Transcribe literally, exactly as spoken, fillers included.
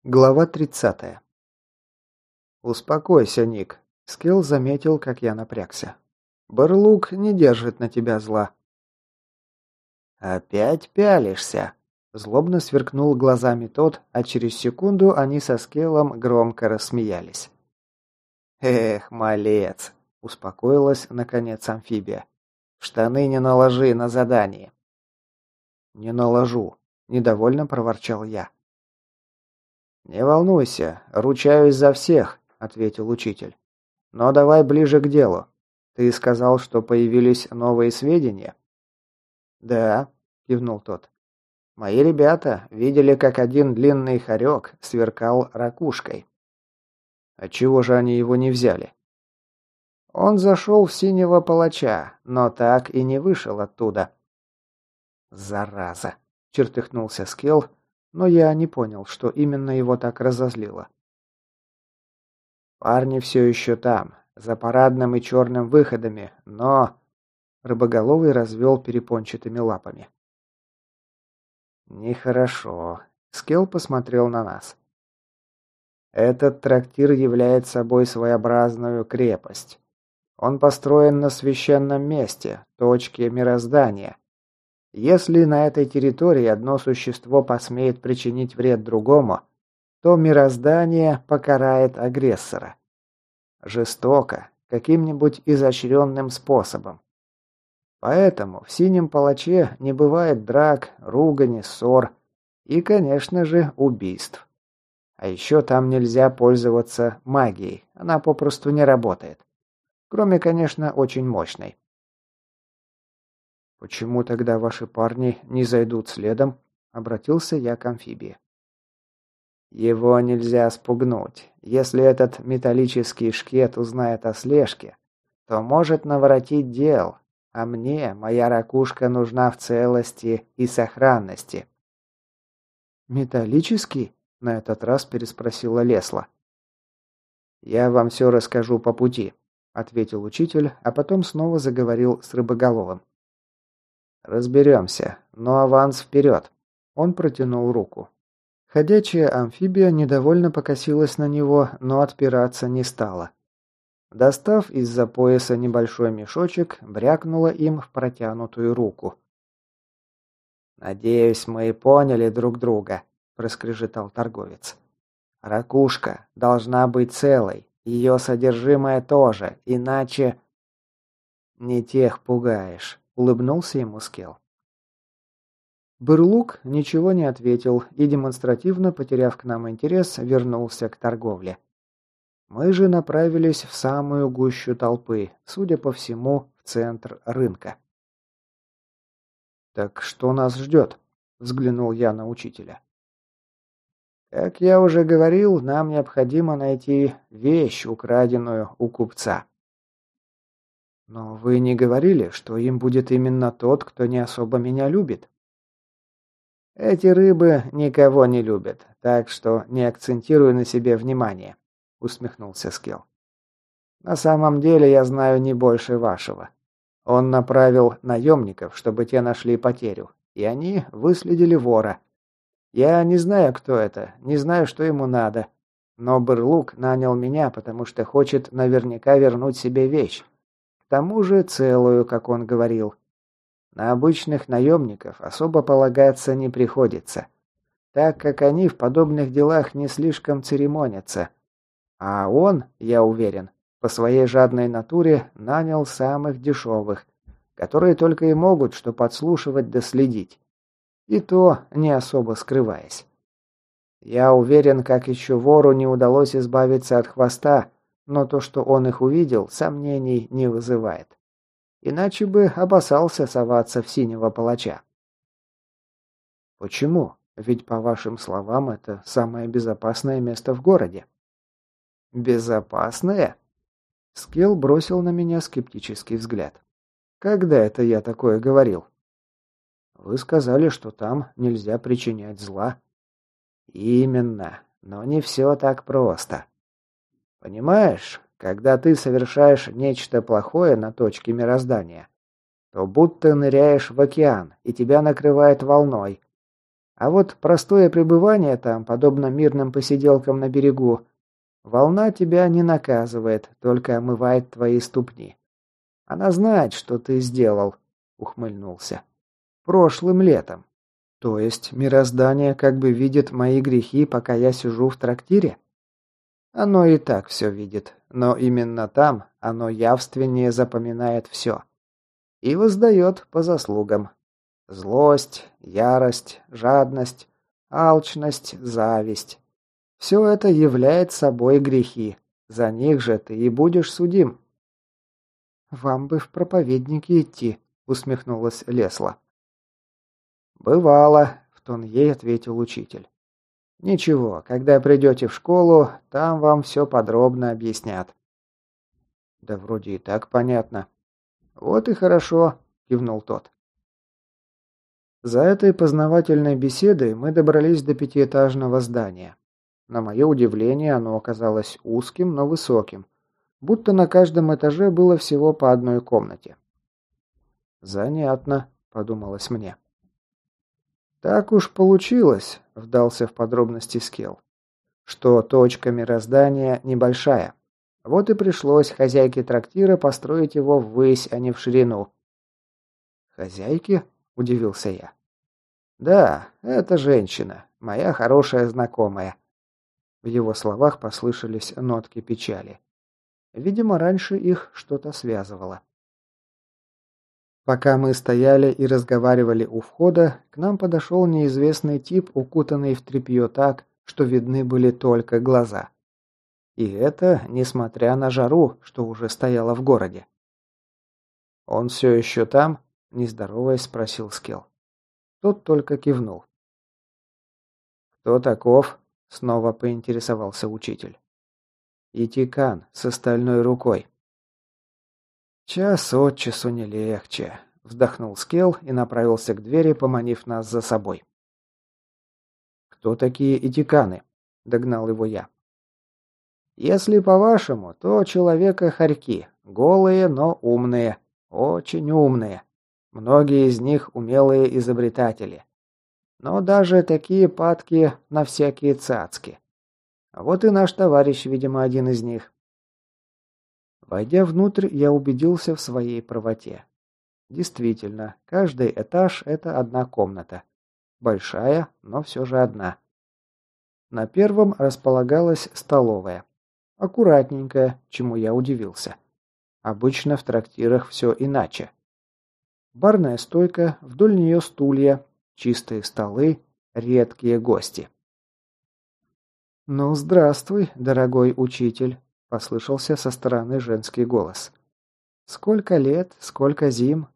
Глава тридцатая. «Успокойся, Ник». Скилл заметил, как я напрягся. «Барлук не держит на тебя зла». «Опять пялишься?» Злобно сверкнул глазами тот, а через секунду они со Скиллом громко рассмеялись. «Эх, малец!» – успокоилась, наконец, амфибия. «Штаны не наложи на задание». «Не наложу», – недовольно проворчал я. «Не волнуйся, ручаюсь за всех», — ответил учитель. «Но давай ближе к делу. Ты сказал, что появились новые сведения?» «Да», — кивнул тот. «Мои ребята видели, как один длинный хорек сверкал ракушкой». «Отчего же они его не взяли?» «Он зашел в синего палача, но так и не вышел оттуда». «Зараза!» — чертыхнулся Скелл, но я не понял, что именно его так разозлило. «Парни все еще там, за парадным и черным выходами, но...» Рыбоголовый развел перепончатыми лапами. «Нехорошо», — Скелл посмотрел на нас. «Этот трактир является собой своеобразную крепость. Он построен на священном месте, точке мироздания. Если на этой территории одно существо посмеет причинить вред другому, то мироздание покарает агрессора. Жестоко, каким-нибудь изощренным способом. Поэтому в синем палаче не бывает драк, ругани, ссор и, конечно же, убийств. А еще там нельзя пользоваться магией, она попросту не работает. Кроме, конечно, очень мощной. «Почему тогда ваши парни не зайдут следом?» — обратился я к амфибии. «Его нельзя спугнуть. Если этот металлический шкет узнает о слежке, то может наворотить дел, а мне моя ракушка нужна в целости и сохранности». «Металлический?» — на этот раз переспросила Лесла. «Я вам все расскажу по пути», — ответил учитель, а потом снова заговорил с Рыбоголовым. «Разберемся, но аванс вперед!» Он протянул руку. Ходячая амфибия недовольно покосилась на него, но отпираться не стала. Достав из-за пояса небольшой мешочек, брякнула им в протянутую руку. «Надеюсь, мы поняли друг друга», – проскрежетал торговец. «Ракушка должна быть целой, ее содержимое тоже, иначе...» «Не тех пугаешь», — улыбнулся ему Скелл. Бырлук ничего не ответил и, демонстративно потеряв к нам интерес, вернулся к торговле. Мы же направились в самую гущу толпы, судя по всему, в центр рынка. «Так что нас ждет?» — взглянул я на учителя. «Как я уже говорил, нам необходимо найти вещь, украденную у купца». «Но вы не говорили, что им будет именно тот, кто не особо меня любит?» «Эти рыбы никого не любят, так что не акцентируй на себе внимание», — усмехнулся Скелл. «На самом деле я знаю не больше вашего. Он направил наемников, чтобы те нашли потерю, и они выследили вора. Я не знаю, кто это, не знаю, что ему надо, но Бырлук нанял меня, потому что хочет наверняка вернуть себе вещь. К тому же целую, как он говорил. На обычных наемников особо полагаться не приходится, так как они в подобных делах не слишком церемонятся. А он, я уверен, по своей жадной натуре нанял самых дешевых, которые только и могут что подслушивать да следить. И то не особо скрываясь. Я уверен, как еще вору не удалось избавиться от хвоста, но то, что он их увидел, сомнений не вызывает. Иначе бы опасался соваться в синего палача. Почему? Ведь, по вашим словам, это самое безопасное место в городе. Безопасное? Скелл бросил на меня скептический взгляд. Когда это я такое говорил? Вы сказали, что там нельзя причинять зла. Именно, но не все так просто. Понимаешь, когда ты совершаешь нечто плохое на точке мироздания, то будто ныряешь в океан, и тебя накрывает волной. А вот простое пребывание там, подобно мирным посиделкам на берегу, волна тебя не наказывает, только омывает твои ступни. Она знает, что ты сделал, ухмыльнулся. Прошлым летом. То есть мироздание как бы видит мои грехи, пока я сижу в трактире? Оно и так все видит, но именно там оно явственнее запоминает все. И воздает по заслугам. Злость, ярость, жадность, алчность, зависть. Все это является собой грехи. За них же ты и будешь судим. «Вам бы в проповедники идти», — усмехнулась Лесла. «Бывало», — в тон ей ответил учитель. «Ничего, когда придете в школу, там вам все подробно объяснят». «Да вроде и так понятно». «Вот и хорошо», — кивнул тот. За этой познавательной беседой мы добрались до пятиэтажного здания. На мое удивление, оно оказалось узким, но высоким, будто на каждом этаже было всего по одной комнате. «Занятно», — подумалось мне. «Так уж получилось», — вдался в подробности Скелл, «что точка мироздания небольшая. Вот и пришлось хозяйке трактира построить его ввысь, а не в ширину». «Хозяйке?» — удивился я. «Да, это женщина, моя хорошая знакомая». В его словах послышались нотки печали. Видимо, раньше их что-то связывало. Пока мы стояли и разговаривали у входа, к нам подошел неизвестный тип, укутанный в тряпье так, что видны были только глаза. И это несмотря на жару, что уже стояла в городе. «Он все еще там?» – не здороваясь, спросил Скелл. Тот только кивнул. «Кто таков?» – снова поинтересовался учитель. «Итикан с остальной рукой». «Час от часу не легче», — вздохнул Скелл и направился к двери, поманив нас за собой. «Кто такие итиканы?» — догнал его я. «Если по-вашему, то человека-хорьки, голые, но умные, очень умные. Многие из них умелые изобретатели. Но даже такие падки на всякие цацки. Вот и наш товарищ, видимо, один из них». Войдя внутрь, я убедился в своей правоте. Действительно, каждый этаж – это одна комната. Большая, но все же одна. На первом располагалась столовая. Аккуратненькая, чему я удивился. Обычно в трактирах все иначе. Барная стойка, вдоль нее стулья, чистые столы, редкие гости. «Ну, здравствуй, дорогой учитель», — послышался со стороны женский голос. «Сколько лет, сколько зим,